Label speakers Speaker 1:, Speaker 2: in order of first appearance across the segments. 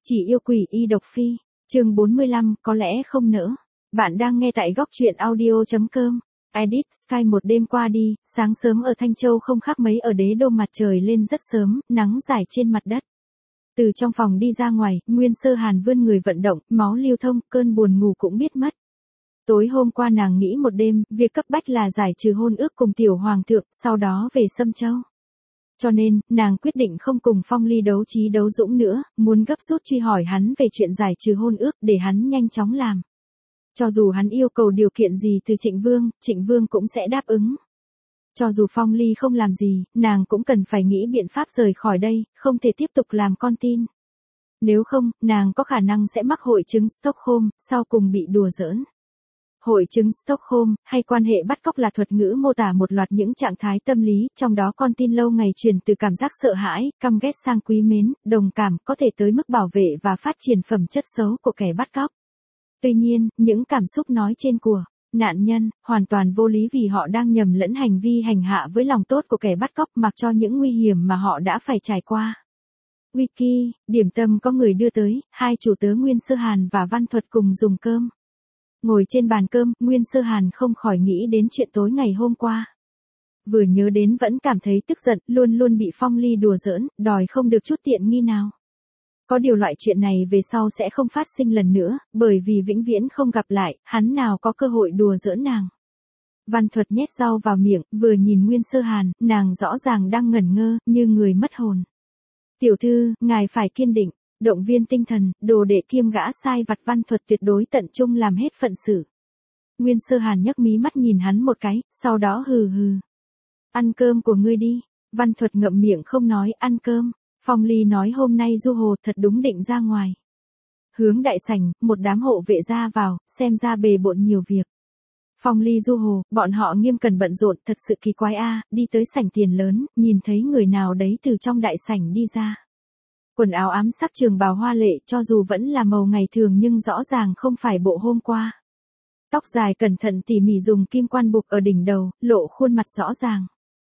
Speaker 1: Chỉ yêu quỷ y độc phi, chương 45, có lẽ không nỡ. Bạn đang nghe tại góc truyện audio.com. Edit Sky. Một đêm qua đi, sáng sớm ở Thanh Châu không khác mấy ở Đế Đô, mặt trời lên rất sớm, nắng rải trên mặt đất. Từ trong phòng đi ra ngoài, Nguyên Sơ Hàn vươn người vận động, máu lưu thông, cơn buồn ngủ cũng biết mất. Tối hôm qua nàng nghĩ một đêm, việc cấp bách là giải trừ hôn ước cùng tiểu hoàng thượng, sau đó về Sâm Châu. Cho nên, nàng quyết định không cùng Phong Ly đấu trí đấu dũng nữa, muốn gấp rút truy hỏi hắn về chuyện giải trừ hôn ước để hắn nhanh chóng làm. Cho dù hắn yêu cầu điều kiện gì từ Trịnh Vương cũng sẽ đáp ứng. Cho dù Phong Ly không làm gì, nàng cũng cần phải nghĩ biện pháp rời khỏi đây, không thể tiếp tục làm con tin. Nếu không, nàng có khả năng sẽ mắc hội chứng Stockholm, sau cùng bị đùa giỡn. Hội chứng Stockholm, hay quan hệ bắt cóc, là thuật ngữ mô tả một loạt những trạng thái tâm lý, trong đó con tin lâu ngày chuyển từ cảm giác sợ hãi, căm ghét sang quý mến, đồng cảm, có thể tới mức bảo vệ và phát triển phẩm chất xấu của kẻ bắt cóc. Tuy nhiên, những cảm xúc nói trên của nạn nhân hoàn toàn vô lý, vì họ đang nhầm lẫn hành vi hành hạ với lòng tốt của kẻ bắt cóc, mặc cho những nguy hiểm mà họ đã phải trải qua. Wiki, điểm tâm có người đưa tới, hai chủ tớ Nguyên Sơ Hàn và Văn Thuật cùng dùng cơm. Ngồi trên bàn cơm, Nguyên Sơ Hàn không khỏi nghĩ đến chuyện tối ngày hôm qua. Vừa nhớ đến vẫn cảm thấy tức giận, luôn luôn bị Phong Ly đùa giỡn, đòi không được chút tiện nghi nào. Có điều loại chuyện này về sau sẽ không phát sinh lần nữa, bởi vì vĩnh viễn không gặp lại, hắn nào có cơ hội đùa giỡn nàng. Văn Thuật nhét rau vào miệng, vừa nhìn Nguyên Sơ Hàn, nàng rõ ràng đang ngẩn ngơ, như người mất hồn. Tiểu thư, ngài phải kiên định. Động viên tinh thần, đồ đệ kiêm gã sai vặt Văn Thuật tuyệt đối tận trung làm hết phận sự. Nguyên Sơ Hàn nhấc mí mắt nhìn hắn một cái, sau đó hừ hừ. Ăn cơm của ngươi đi. Văn Thuật ngậm miệng không nói. Ăn cơm. Phong Ly nói hôm nay du hồ thật đúng định ra ngoài. Hướng đại sảnh, một đám hộ vệ ra vào, xem ra bề bộn nhiều việc. Phong Ly du hồ, bọn họ nghiêm cẩn bận rộn, thật sự kỳ quái a. Đi tới sảnh tiền lớn, nhìn thấy người nào đấy từ trong đại sảnh đi ra. Quần áo ám sắc, trường bào hoa lệ, cho dù vẫn là màu ngày thường nhưng rõ ràng không phải bộ hôm qua. Tóc dài cẩn thận tỉ mỉ dùng kim quan buộc ở đỉnh đầu, lộ khuôn mặt rõ ràng.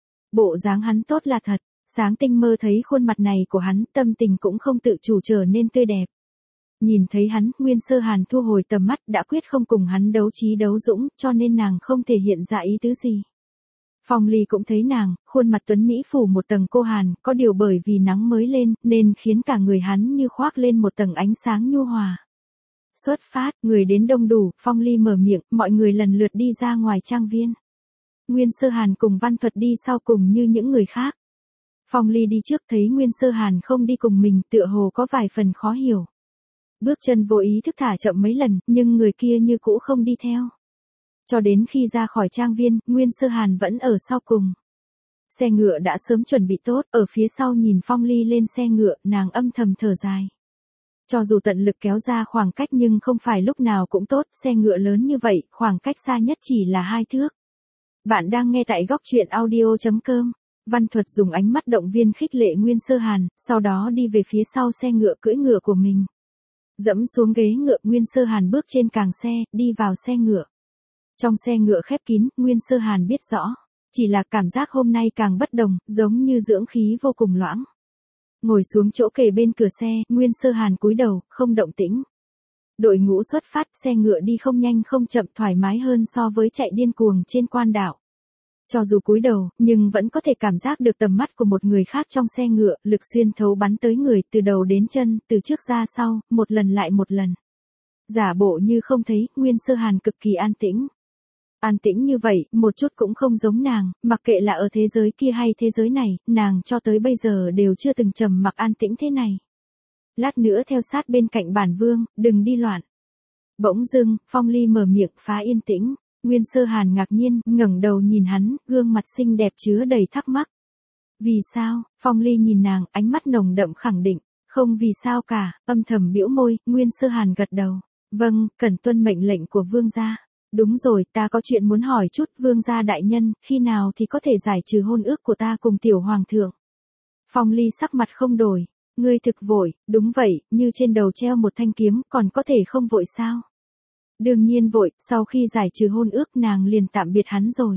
Speaker 1: Bộ dáng hắn tốt là thật, sáng tinh mơ thấy khuôn mặt này của hắn, tâm tình cũng không tự chủ trở nên tươi đẹp. Nhìn thấy hắn, Nguyên Sơ Hàn thu hồi tầm mắt, đã quyết không cùng hắn đấu trí đấu dũng, cho nên nàng không thể hiện ra ý tứ gì. Phong Ly cũng thấy nàng, khuôn mặt tuấn mỹ phủ một tầng cô hàn, có điều bởi vì nắng mới lên, nên khiến cả người hắn như khoác lên một tầng ánh sáng nhu hòa. Xuất phát, người đến đông đủ, Phong Ly mở miệng, mọi người lần lượt đi ra ngoài trang viên. Nguyên Sơ Hàn cùng Văn Thuật đi sau cùng như những người khác. Phong Ly đi trước thấy Nguyên Sơ Hàn không đi cùng mình, tựa hồ có vài phần khó hiểu. Bước chân vô ý thức thả chậm mấy lần, nhưng người kia như cũ không đi theo. Cho đến khi ra khỏi trang viên, Nguyên Sơ Hàn vẫn ở sau cùng. Xe ngựa đã sớm chuẩn bị tốt, ở phía sau nhìn Phong Ly lên xe ngựa, nàng âm thầm thở dài. Cho dù tận lực kéo ra khoảng cách nhưng không phải lúc nào cũng tốt, xe ngựa lớn như vậy, khoảng cách xa nhất chỉ là 2 thước. Bạn đang nghe tại góc truyện audio.com. Văn Thuật dùng ánh mắt động viên khích lệ Nguyên Sơ Hàn, sau đó đi về phía sau xe ngựa cưỡi ngựa của mình. Dẫm xuống ghế ngựa, Nguyên Sơ Hàn bước trên càng xe, đi vào xe ngựa. Trong xe ngựa khép kín, Nguyên Sơ Hàn biết rõ, chỉ là cảm giác hôm nay càng bất đồng, giống như dưỡng khí vô cùng loãng. Ngồi xuống chỗ kề bên cửa xe, Nguyên Sơ Hàn cúi đầu, không động tĩnh. Đội ngũ xuất phát, xe ngựa đi không nhanh không chậm, thoải mái hơn so với chạy điên cuồng trên quan đảo. Cho dù cúi đầu, nhưng vẫn có thể cảm giác được tầm mắt của một người khác trong xe ngựa, lực xuyên thấu bắn tới người, từ đầu đến chân, từ trước ra sau, một lần lại một lần. Giả bộ như không thấy, Nguyên Sơ Hàn cực kỳ an tĩnh. An tĩnh như vậy, một chút cũng không giống nàng, mặc kệ là ở thế giới kia hay thế giới này, nàng cho tới bây giờ đều chưa từng trầm mặc an tĩnh thế này. Lát nữa theo sát bên cạnh bản vương, đừng đi loạn. Bỗng dưng, Phong Ly mở miệng phá yên tĩnh. Nguyên Sơ Hàn ngạc nhiên, ngẩng đầu nhìn hắn, gương mặt xinh đẹp chứa đầy thắc mắc. Vì sao? Phong Ly nhìn nàng, ánh mắt nồng đậm khẳng định. Không vì sao cả, âm thầm bĩu môi, Nguyên Sơ Hàn gật đầu. Vâng, cần tuân mệnh lệnh của vương gia. Đúng rồi, ta có chuyện muốn hỏi chút, vương gia đại nhân, khi nào thì có thể giải trừ hôn ước của ta cùng tiểu hoàng thượng? Phong Ly sắc mặt không đổi. Ngươi thực vội, đúng vậy, như trên đầu treo một thanh kiếm, còn có thể không vội sao? Đương nhiên vội, sau khi giải trừ hôn ước nàng liền tạm biệt hắn rồi.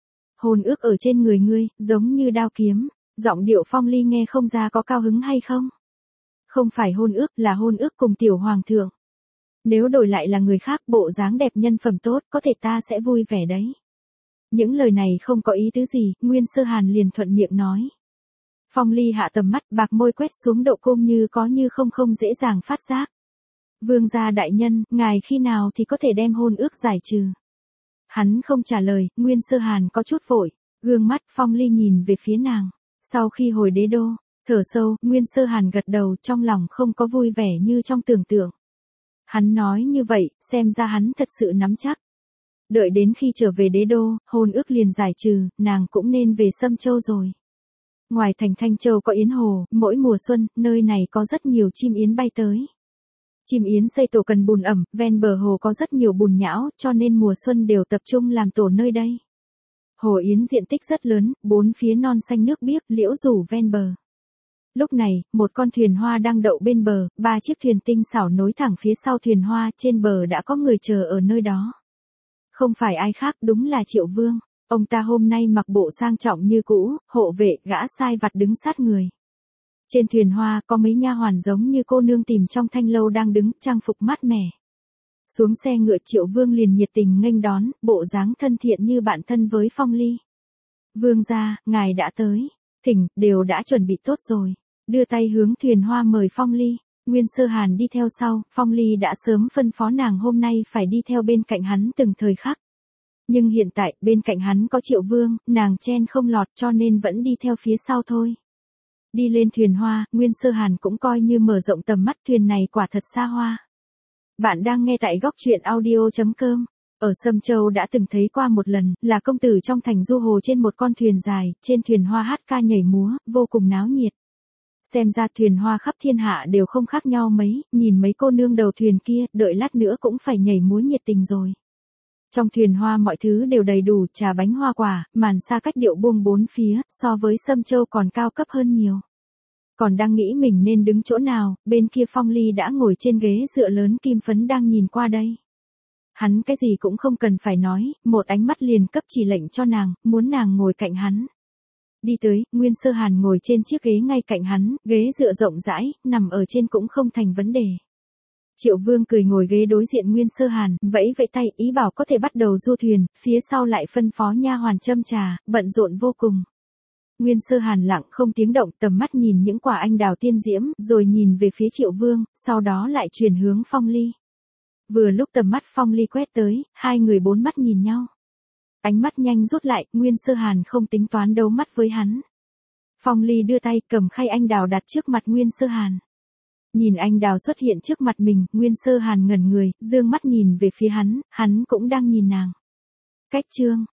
Speaker 1: Hôn ước ở trên người ngươi, giống như đao kiếm, giọng điệu Phong Ly nghe không ra có cao hứng hay không? Không phải hôn ước, là hôn ước cùng tiểu hoàng thượng. Nếu đổi lại là người khác, bộ dáng đẹp nhân phẩm tốt, có thể ta sẽ vui vẻ đấy. Những lời này không có ý tứ gì, Nguyên Sơ Hàn liền thuận miệng nói. Phong Ly hạ tầm mắt, bạc môi quét xuống độ cung như có như không dễ dàng phát giác. Vương gia đại nhân, ngài khi nào thì có thể đem hôn ước giải trừ? Hắn không trả lời, Nguyên Sơ Hàn có chút vội, gương mắt Phong Ly nhìn về phía nàng. Sau khi hồi đế đô, thở sâu, Nguyên Sơ Hàn gật đầu, trong lòng không có vui vẻ như trong tưởng tượng. Hắn nói như vậy, xem ra hắn thật sự nắm chắc. Đợi đến khi trở về đế đô, hôn ước liền giải trừ, nàng cũng nên về Sâm Châu rồi. Ngoài thành Thanh Châu có yến hồ, mỗi mùa xuân, nơi này có rất nhiều chim yến bay tới. Chim yến xây tổ cần bùn ẩm, ven bờ hồ có rất nhiều bùn nhão, cho nên mùa xuân đều tập trung làm tổ nơi đây. Hồ yến diện tích rất lớn, bốn phía non xanh nước biếc, liễu rủ ven bờ. Lúc này, một con thuyền hoa đang đậu bên bờ, 3 chiếc thuyền tinh xảo nối thẳng phía sau thuyền hoa, trên bờ đã có người chờ ở nơi đó. Không phải ai khác, đúng là Triệu Vương. Ông ta hôm nay mặc bộ sang trọng như cũ, hộ vệ, gã sai vặt đứng sát người. Trên thuyền hoa có mấy nha hoàn giống như cô nương tìm trong thanh lâu đang đứng, trang phục mát mẻ. Xuống xe ngựa Triệu Vương liền nhiệt tình nghênh đón, bộ dáng thân thiện như bạn thân với Phong Ly. Vương gia, ngài đã tới. Thỉnh, đều đã chuẩn bị tốt rồi. Đưa tay hướng thuyền hoa mời Phong Ly. Nguyên Sơ Hàn đi theo sau, Phong Ly đã sớm phân phó nàng hôm nay phải đi theo bên cạnh hắn từng thời khắc. Nhưng hiện tại, bên cạnh hắn có Triệu Vương, nàng chen không lọt cho nên vẫn đi theo phía sau thôi. Đi lên thuyền hoa, Nguyên Sơ Hàn cũng coi như mở rộng tầm mắt, thuyền này quả thật xa hoa. Bạn đang nghe tại góc truyện audio.com. Ở Sâm Châu đã từng thấy qua một lần, là công tử trong thành du hồ trên một con thuyền dài, trên thuyền hoa hát ca nhảy múa, vô cùng náo nhiệt. Xem ra thuyền hoa khắp thiên hạ đều không khác nhau mấy, nhìn mấy cô nương đầu thuyền kia, đợi lát nữa cũng phải nhảy múa nhiệt tình rồi. Trong thuyền hoa mọi thứ đều đầy đủ, trà bánh hoa quả, màn xa cách điệu buông bốn phía, so với Sâm Châu còn cao cấp hơn nhiều. Còn đang nghĩ mình nên đứng chỗ nào, bên kia Phong Ly đã ngồi trên ghế dựa lớn kim phấn đang nhìn qua đây. Hắn cái gì cũng không cần phải nói, một ánh mắt liền cấp chỉ lệnh cho nàng, muốn nàng ngồi cạnh hắn. Đi tới, Nguyên Sơ Hàn ngồi trên chiếc ghế ngay cạnh hắn, ghế dựa rộng rãi, nằm ở trên cũng không thành vấn đề. Triệu Vương cười ngồi ghế đối diện Nguyên Sơ Hàn, vẫy vẫy tay, ý bảo có thể bắt đầu du thuyền, phía sau lại phân phó nha hoàn châm trà, bận rộn vô cùng. Nguyên Sơ Hàn lặng không tiếng động, tầm mắt nhìn những quả anh đào tiên diễm, rồi nhìn về phía Triệu Vương, sau đó lại chuyển hướng Phong Ly. Vừa lúc tầm mắt Phong Ly quét tới, hai người bốn mắt nhìn nhau. Ánh mắt nhanh rút lại, Nguyên Sơ Hàn không tính toán đấu mắt với hắn. Phong Ly đưa tay cầm khay anh đào đặt trước mặt Nguyên Sơ Hàn. Nhìn anh đào xuất hiện trước mặt mình, Nguyên Sơ Hàn ngẩn người, dương mắt nhìn về phía hắn cũng đang nhìn nàng. Cách chương